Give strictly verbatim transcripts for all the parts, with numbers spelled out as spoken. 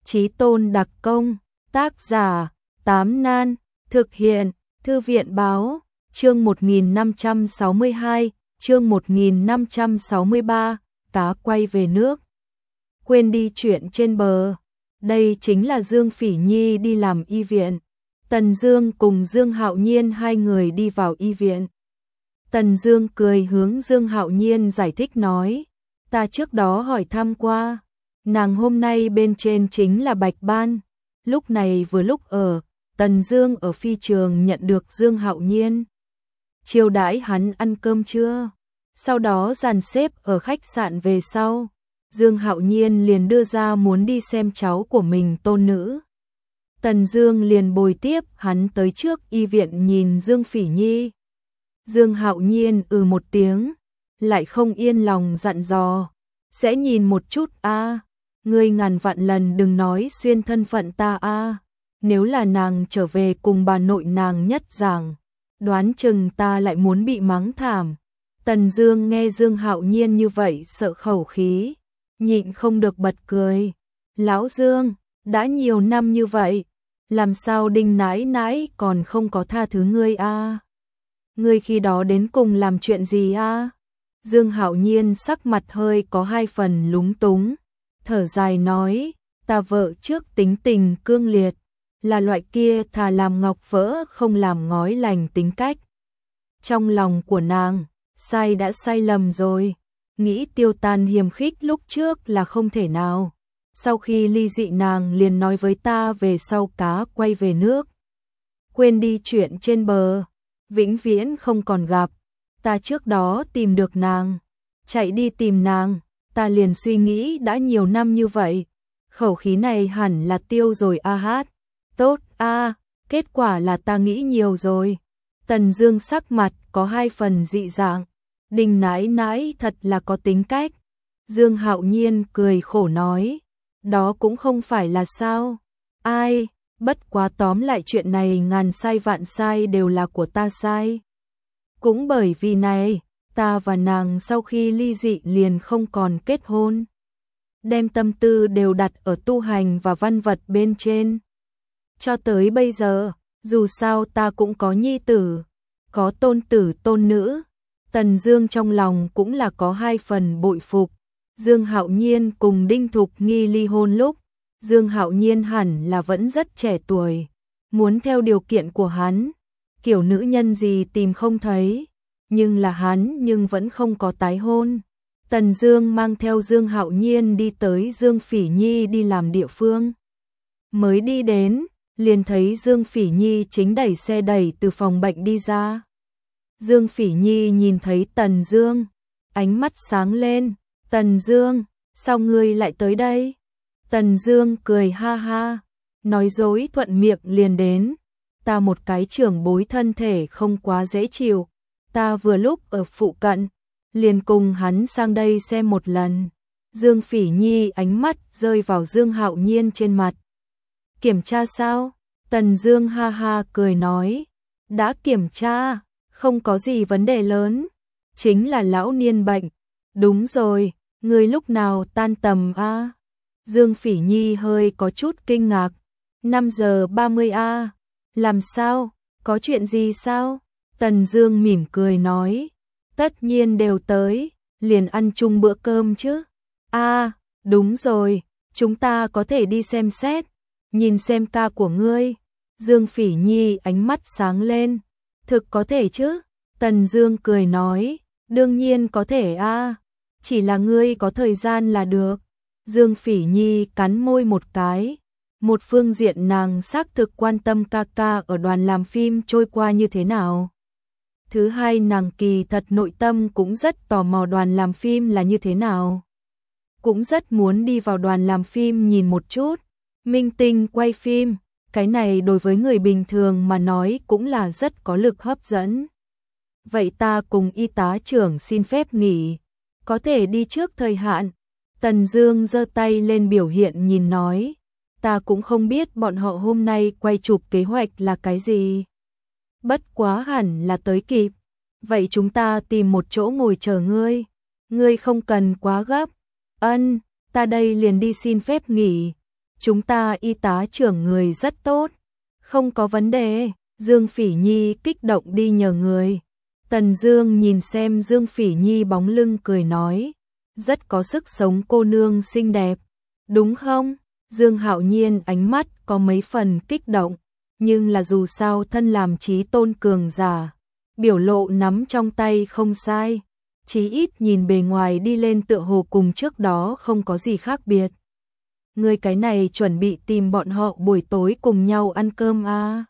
Chí tôn đặc công, tác giả, Tám Nan, thực hiện, Thư viện báo, chương một nghìn năm trăm sáu mươi hai, chương một nghìn năm trăm sáu mươi ba, cá quay về nước. Quên đi chuyện trên bờ, đây chính là Dương Phỉ Nhi đi làm y viện. Tần Dương cùng Dương Hạo Nhiên hai người đi vào y viện. Tần Dương cười hướng Dương Hạo Nhiên giải thích nói, ta trước đó hỏi thăm qua, nàng hôm nay bên trên chính là Bạch Ban. Lúc này vừa lúc ở, Tần Dương ở phi trường nhận được Dương Hạo Nhiên. Chiêu đãi hắn ăn cơm trưa, sau đó dàn xếp ở khách sạn về sau. Dương Hạo Nhiên liền đưa ra muốn đi xem cháu của mình tôn nữ. Tần Dương liền bồi tiếp hắn tới trước y viện nhìn Dương Phỉ Nhi. Dương Hạo Nhiên ừ một tiếng, lại không yên lòng dặn dò, sẽ nhìn một chút a, à. Ngươi ngàn vạn lần đừng nói xuyên thân phận ta a, à. Nếu là nàng trở về cùng bà nội nàng nhất giảng, đoán chừng ta lại muốn bị mắng thảm. Tần Dương nghe Dương Hạo Nhiên như vậy sợ khẩu khí, nhịn không được bật cười. Lão Dương, đã nhiều năm như vậy, làm sao Đinh nãi nãi còn không có tha thứ ngươi a? À? Ngươi khi đó đến cùng làm chuyện gì a? À? Dương Hạo Nhiên sắc mặt hơi có hai phần lúng túng, thở dài nói, ta vợ trước tính tình cương liệt, là loại kia thà làm ngọc vỡ không làm ngói lành tính cách. Trong lòng của nàng, sai đã sai lầm rồi, nghĩ tiêu tan hiềm khích lúc trước là không thể nào. Sau khi ly dị nàng liền nói với ta về sau cá quay về nước. Quên đi chuyện trên bờ, vĩnh viễn không còn gặp. Ta trước đó tìm được nàng, chạy đi tìm nàng, ta liền suy nghĩ đã nhiều năm như vậy, khẩu khí này hẳn là tiêu rồi a hát. Tốt a, kết quả là ta nghĩ nhiều rồi. Tần Dương sắc mặt có hai phần dị dạng, Đinh nãi nãi thật là có tính cách. Dương Hạo Nhiên cười khổ nói, đó cũng không phải là sao. Ai, bất quá tóm lại chuyện này ngàn sai vạn sai đều là của ta sai. Cũng bởi vì này, ta và nàng sau khi ly dị liền không còn kết hôn. Đem tâm tư đều đặt ở tu hành và văn vật bên trên. Cho tới bây giờ, dù sao ta cũng có nhi tử, có tôn tử tôn nữ. Tần Dương trong lòng cũng là có hai phần bội phục. Dương Hạo Nhiên cùng Đinh Thục Nghi ly hôn lúc, Dương Hạo Nhiên hẳn là vẫn rất trẻ tuổi, muốn theo điều kiện của hắn, kiểu nữ nhân gì tìm không thấy, nhưng là hắn nhưng vẫn không có tái hôn. Tần Dương mang theo Dương Hạo Nhiên đi tới Dương Phỉ Nhi đi làm địa phương. Mới đi đến, liền thấy Dương Phỉ Nhi chính đẩy xe đẩy từ phòng bệnh đi ra. Dương Phỉ Nhi nhìn thấy Tần Dương, ánh mắt sáng lên, Tần Dương, sao ngươi lại tới đây? Tần Dương cười ha ha, nói dối thuận miệng liền đến, ta một cái trưởng bối thân thể không quá dễ chịu, ta vừa lúc ở phụ cận, liền cùng hắn sang đây xem một lần. Dương Phỉ Nhi ánh mắt rơi vào Dương Hạo Nhiên trên mặt. Kiểm tra sao? Tần Dương ha ha cười nói, đã kiểm tra, không có gì vấn đề lớn, chính là lão niên bệnh. Đúng rồi, ngươi lúc nào tan tầm a? Dương Phỉ Nhi hơi có chút kinh ngạc. năm giờ ba mươi a. Làm sao? Có chuyện gì sao? Tần Dương mỉm cười nói, tất nhiên đều tới, liền ăn chung bữa cơm chứ. A, đúng rồi, chúng ta có thể đi xem xét, nhìn xem ca của ngươi. Dương Phỉ Nhi ánh mắt sáng lên, thực có thể chứ? Tần Dương cười nói, đương nhiên có thể a, chỉ là ngươi có thời gian là được. Dương Phỉ Nhi cắn môi một cái, một phương diện nàng xác thực quan tâm ca ca ở đoàn làm phim trôi qua như thế nào. Thứ hai, nàng kỳ thật nội tâm cũng rất tò mò đoàn làm phim là như thế nào. Cũng rất muốn đi vào đoàn làm phim nhìn một chút, minh tinh quay phim, cái này đối với người bình thường mà nói cũng là rất có lực hấp dẫn. Vậy ta cùng y tá trưởng xin phép nghỉ, có thể đi trước thời hạn. Tần Dương giơ tay lên biểu hiện nhìn nói, ta cũng không biết bọn họ hôm nay quay chụp kế hoạch là cái gì. Bất quá hẳn là tới kịp. Vậy chúng ta tìm một chỗ ngồi chờ ngươi. Ngươi không cần quá gấp. Ân, ta đây liền đi xin phép nghỉ. chúng ta y tá trưởng người rất tốt, không có vấn đề. Dương Phỉ Nhi kích động đi nhờ người. Tần Dương nhìn xem Dương Phỉ Nhi bóng lưng cười nói, rất có sức sống cô nương xinh đẹp, đúng không? Dương Hạo Nhiên ánh mắt có mấy phần kích động, nhưng là dù sao thân làm chí tôn cường giả, biểu lộ nắm trong tay không sai, chí ít nhìn bề ngoài đi lên tựa hồ cùng trước đó không có gì khác biệt. Người cái này chuẩn bị tìm bọn họ buổi tối cùng nhau ăn cơm à?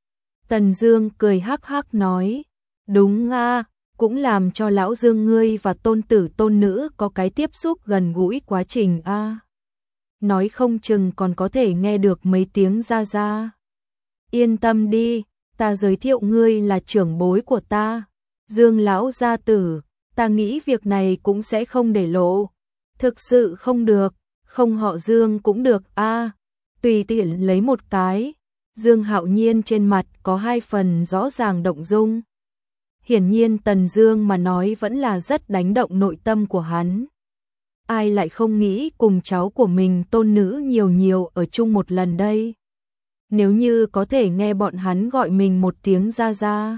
Tần Dương cười hắc hắc nói, đúng à, cũng làm cho lão Dương ngươi và tôn tử tôn nữ có cái tiếp xúc gần gũi quá trình à. Nói không chừng còn có thể nghe được mấy tiếng ra ra. Yên tâm đi, ta giới thiệu ngươi là trưởng bối của ta, Dương lão gia tử, ta nghĩ việc này cũng sẽ không để lộ. Thực sự không được, không họ Dương cũng được a. À, tùy tiện lấy một cái. Dương Hạo Nhiên trên mặt có hai phần rõ ràng động dung. Hiển nhiên Tần Dương mà nói vẫn là rất đánh động nội tâm của hắn. Ai lại không nghĩ cùng cháu của mình tôn nữ nhiều nhiều ở chung một lần đây. Nếu như có thể nghe bọn hắn gọi mình một tiếng ra ra,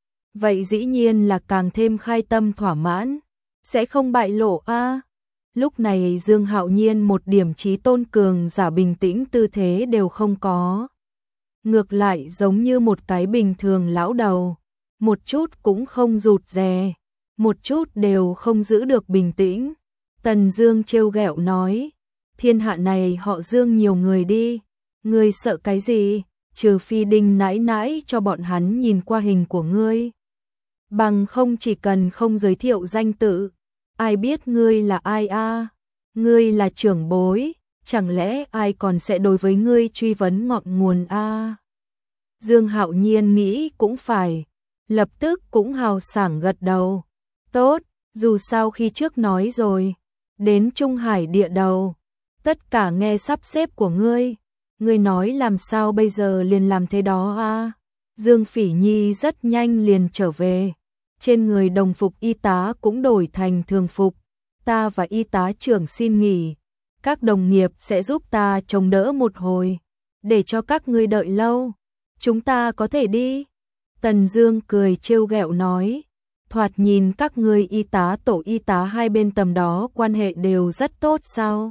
vậy dĩ nhiên là càng thêm khai tâm thỏa mãn, sẽ không bại lộ a. À, lúc này Dương Hạo Nhiên một điểm chí tôn cường giả bình tĩnh tư thế đều không có. Ngược lại giống như một cái bình thường lão đầu, một chút cũng không rụt rè, một chút đều không giữ được bình tĩnh. Tần Dương trêu ghẹo nói, thiên hạ này họ Dương nhiều người đi, ngươi sợ cái gì, trừ phi Đinh nãi nãi cho bọn hắn nhìn qua hình của ngươi. Bằng không chỉ cần không giới thiệu danh tự, ai biết ngươi là ai a? À? Ngươi là trưởng bối, chẳng lẽ ai còn sẽ đối với ngươi truy vấn ngọn nguồn a? À? Dương Hạo Nhiên nghĩ cũng phải, lập tức cũng hào sảng gật đầu. Tốt, dù sao khi trước nói rồi, đến Trung Hải địa đầu, tất cả nghe sắp xếp của ngươi, ngươi nói làm sao bây giờ liền làm thế đó a? À? Dương Phỉ Nhi rất nhanh liền trở về, trên người đồng phục y tá cũng đổi thành thường phục, ta và y tá trưởng xin nghỉ, các đồng nghiệp sẽ giúp ta chống đỡ một hồi, để cho các ngươi đợi lâu, chúng ta có thể đi. Tần Dương cười trêu ghẹo nói, thoạt nhìn các ngươi y tá tổ y tá hai bên tầm đó quan hệ đều rất tốt sao?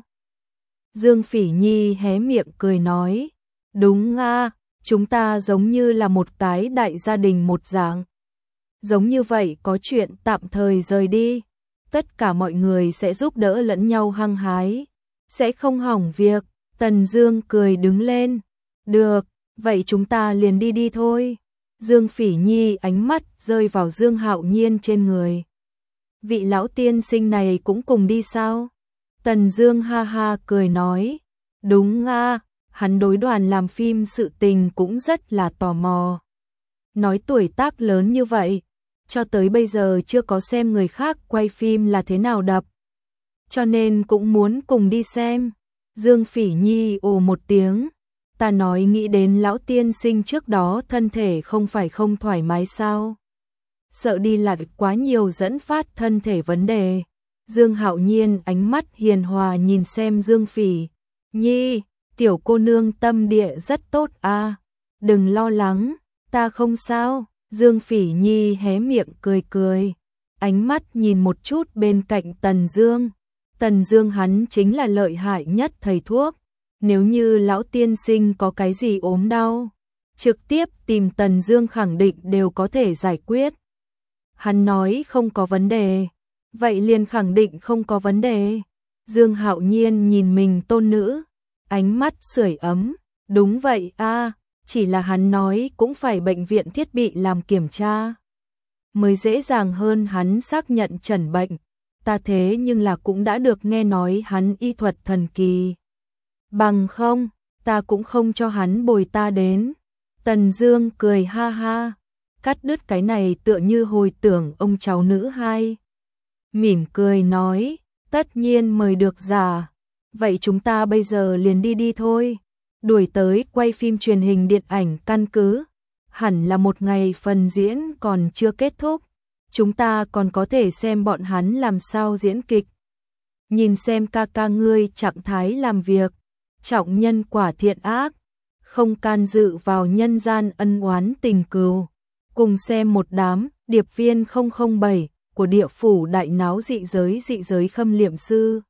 Dương Phỉ Nhi hé miệng cười nói, đúng a, chúng ta giống như là một cái đại gia đình một dạng. Giống như vậy có chuyện tạm thời rời đi, tất cả mọi người sẽ giúp đỡ lẫn nhau hăng hái, sẽ không hỏng việc. Tần Dương cười đứng lên, được, vậy chúng ta liền đi đi thôi. Dương Phỉ Nhi ánh mắt rơi vào Dương Hạo Nhiên trên người. Vị lão tiên sinh này cũng cùng đi sao? Tần Dương ha ha cười nói, đúng a, hắn đối đoàn làm phim sự tình cũng rất là tò mò. Nói tuổi tác lớn như vậy, cho tới bây giờ chưa có xem người khác quay phim là thế nào đập, cho nên cũng muốn cùng đi xem. Dương Phỉ Nhi ồ một tiếng, ta nói nghĩ đến lão tiên sinh trước đó thân thể không phải không thoải mái sao? Sợ đi lại quá nhiều dẫn phát thân thể vấn đề. Dương Hạo Nhiên ánh mắt hiền hòa nhìn xem Dương Phỉ Nhi, tiểu cô nương tâm địa rất tốt a, à, đừng lo lắng, ta không sao. Dương Phỉ Nhi hé miệng cười cười, ánh mắt nhìn một chút bên cạnh Tần Dương. Tần Dương hắn chính là lợi hại nhất thầy thuốc, nếu như lão tiên sinh có cái gì ốm đau, trực tiếp tìm Tần Dương khẳng định đều có thể giải quyết. Hắn nói không có vấn đề, vậy liền khẳng định không có vấn đề. Dương Hạo Nhiên nhìn mình tôn nữ, ánh mắt sưởi ấm, đúng vậy a, à, chỉ là hắn nói cũng phải bệnh viện thiết bị làm kiểm tra, mới dễ dàng hơn hắn xác nhận chẩn bệnh. Ta thế nhưng là cũng đã được nghe nói hắn y thuật thần kỳ. Bằng không, ta cũng không cho hắn bồi ta đến. Tần Dương cười ha ha, cắt đứt cái này tựa như hồi tưởng ông cháu nữ hai. Mỉm cười nói, tất nhiên mời được giả. Vậy chúng ta bây giờ liền đi đi thôi. Đuổi tới quay phim truyền hình điện ảnh căn cứ. Hẳn là một ngày phần diễn còn chưa kết thúc. Chúng ta còn có thể xem bọn hắn làm sao diễn kịch. Nhìn xem ca ca ngươi trạng thái làm việc. trọng nhân quả thiện ác, không can dự vào nhân gian ân oán tình cừu. Cùng xem một đám điệp viên không không bảy của địa phủ đại náo dị giới dị giới khâm liệm sư.